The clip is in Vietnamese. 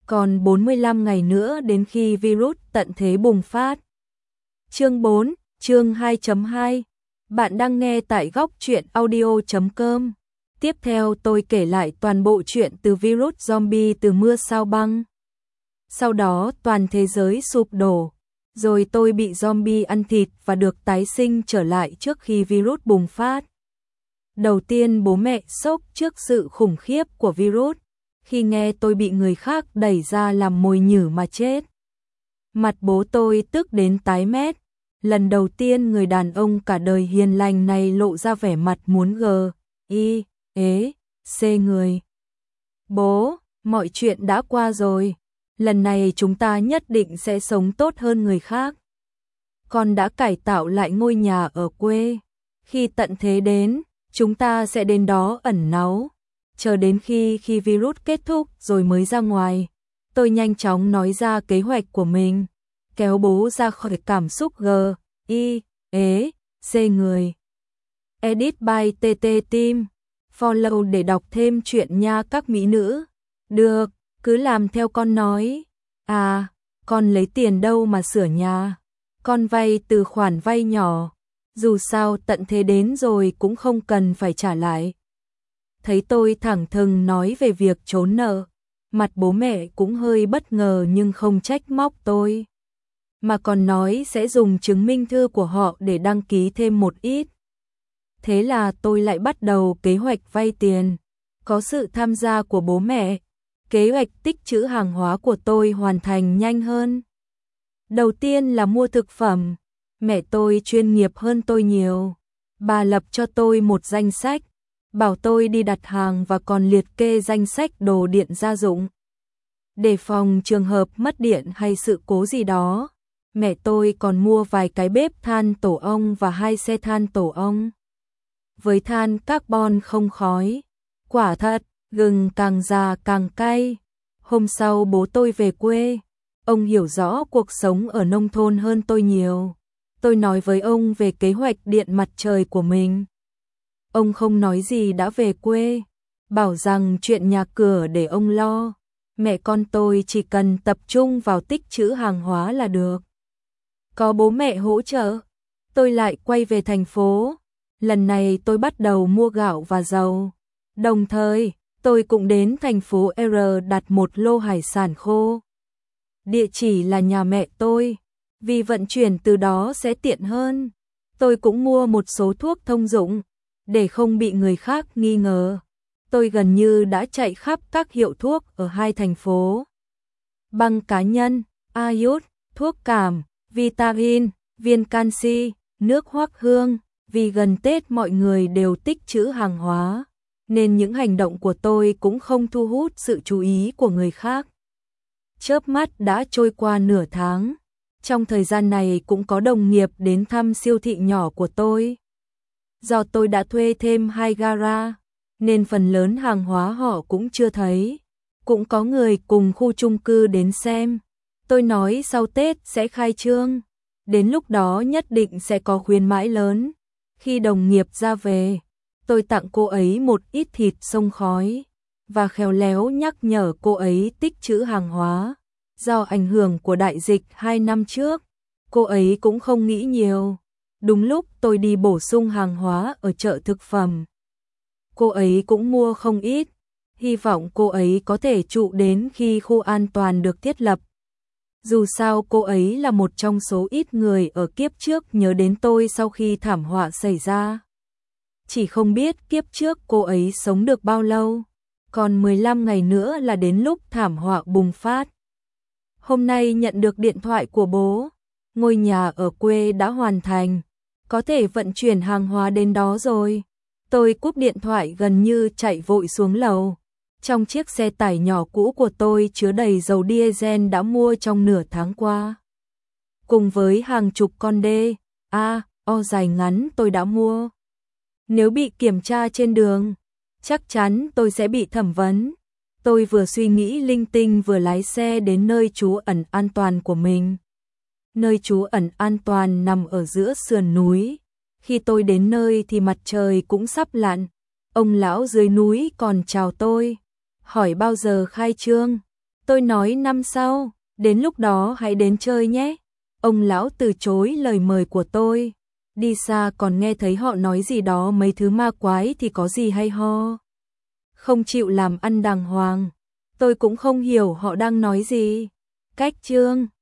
còn 45 ngày nữa đến khi virus tận thế bùng phát. Chương 4, chương 2.2. Bạn đang nghe tại góc truyện audio.com. Tiếp theo tôi kể lại toàn bộ chuyện từ virus zombie từ mưa sao băng. Sau đó toàn thế giới sụp đổ, rồi tôi bị zombie ăn thịt và được tái sinh trở lại trước khi virus bùng phát. Đầu tiên bố mẹ sốc trước sự khủng khiếp của virus, khi nghe tôi bị người khác đẩy ra làm mồi nhử mà chết. Mặt bố tôi tức đến tái mét, lần đầu tiên người đàn ông cả đời hiền lành này lộ ra vẻ mặt muốn xê người. Bố, mọi chuyện đã qua rồi, lần này chúng ta nhất định sẽ sống tốt hơn người khác. Con đã cải tạo lại ngôi nhà ở quê, khi tận thế đến, chúng ta sẽ đến đó ẩn náu, chờ đến khi virus kết thúc rồi mới ra ngoài. Tôi nhanh chóng nói ra kế hoạch của mình, kéo bố ra khỏi cảm xúc xê người. Edit by TT Team. Follow để đọc thêm chuyện nha các mỹ nữ. Được, cứ làm theo con nói. À, con lấy tiền đâu mà sửa nhà? Con vay từ khoản vay nhỏ, dù sao tận thế đến rồi cũng không cần phải trả lại. Thấy tôi thẳng thừng nói về việc trốn nợ, mặt bố mẹ cũng hơi bất ngờ nhưng không trách móc tôi, mà còn nói sẽ dùng chứng minh thư của họ để đăng ký thêm một ít. Thế là tôi lại bắt đầu kế hoạch vay tiền. Có sự tham gia của bố mẹ, kế hoạch tích trữ hàng hóa của tôi hoàn thành nhanh hơn. Đầu tiên là mua thực phẩm. Mẹ tôi chuyên nghiệp hơn tôi nhiều. Bà lập cho tôi một danh sách, bảo tôi đi đặt hàng và còn liệt kê danh sách đồ điện gia dụng. Để phòng trường hợp mất điện hay sự cố gì đó, mẹ tôi còn mua vài cái bếp than tổ ong và 2 xe than tổ ong. Với than carbon không khói, quả thật, gừng càng già càng cay. Hôm sau bố tôi về quê, ông hiểu rõ cuộc sống ở nông thôn hơn tôi nhiều. Tôi nói với ông về kế hoạch điện mặt trời của mình. Ông không nói gì đã về quê, bảo rằng chuyện nhà cửa để ông lo. Mẹ con tôi chỉ cần tập trung vào tích trữ hàng hóa là được. Có bố mẹ hỗ trợ, tôi lại quay về thành phố. Lần này tôi bắt đầu mua gạo và dầu. Đồng thời, tôi cũng đến thành phố R đặt một lô hải sản khô. Địa chỉ là nhà mẹ tôi, vì vận chuyển từ đó sẽ tiện hơn. Tôi cũng mua một số thuốc thông dụng, để không bị người khác nghi ngờ. Tôi gần như đã chạy khắp các hiệu thuốc ở 2 thành phố. Băng cá nhân, Ayut, thuốc cảm, vitamin, viên canxi, nước hoắc hương. Vì gần Tết mọi người đều tích trữ hàng hóa, nên những hành động của tôi cũng không thu hút sự chú ý của người khác. Chớp mắt đã trôi qua nửa tháng. Trong thời gian này cũng có đồng nghiệp đến thăm siêu thị nhỏ của tôi. Do tôi đã thuê thêm 2 gara, nên phần lớn hàng hóa họ cũng chưa thấy. Cũng có người cùng khu chung cư đến xem. Tôi nói sau Tết sẽ khai trương, đến lúc đó nhất định sẽ có khuyến mãi lớn. Khi đồng nghiệp ra về, tôi tặng cô ấy một ít thịt xông khói và khéo léo nhắc nhở cô ấy tích trữ hàng hóa. Do ảnh hưởng của đại dịch 2 năm trước, cô ấy cũng không nghĩ nhiều. Đúng lúc tôi đi bổ sung hàng hóa ở chợ thực phẩm, cô ấy cũng mua không ít. Hy vọng cô ấy có thể trụ đến khi khu an toàn được thiết lập. Dù sao cô ấy là một trong số ít người ở kiếp trước nhớ đến tôi sau khi thảm họa xảy ra. Chỉ không biết kiếp trước cô ấy sống được bao lâu, còn 15 ngày nữa là đến lúc thảm họa bùng phát. Hôm nay nhận được điện thoại của bố, ngôi nhà ở quê đã hoàn thành, có thể vận chuyển hàng hóa đến đó rồi. Tôi cúp điện thoại gần như chạy vội xuống lầu. Trong chiếc xe tải nhỏ cũ của tôi chứa đầy dầu diesel đã mua trong nửa tháng qua. Cùng với hàng chục con o dài ngắn tôi đã mua. Nếu bị kiểm tra trên đường, chắc chắn tôi sẽ bị thẩm vấn. Tôi vừa suy nghĩ linh tinh vừa lái xe đến nơi trú ẩn an toàn của mình. Nơi trú ẩn an toàn nằm ở giữa sườn núi. Khi tôi đến nơi thì mặt trời cũng sắp lặn. Ông lão dưới núi còn chào tôi, hỏi bao giờ khai trương. Tôi nói năm sau, đến lúc đó hãy đến chơi nhé. Ông lão từ chối lời mời của tôi. Đi xa còn nghe thấy họ nói gì đó mấy thứ ma quái thì có gì hay ho. Không chịu làm ăn đàng hoàng. Tôi cũng không hiểu họ đang nói gì. Cách chương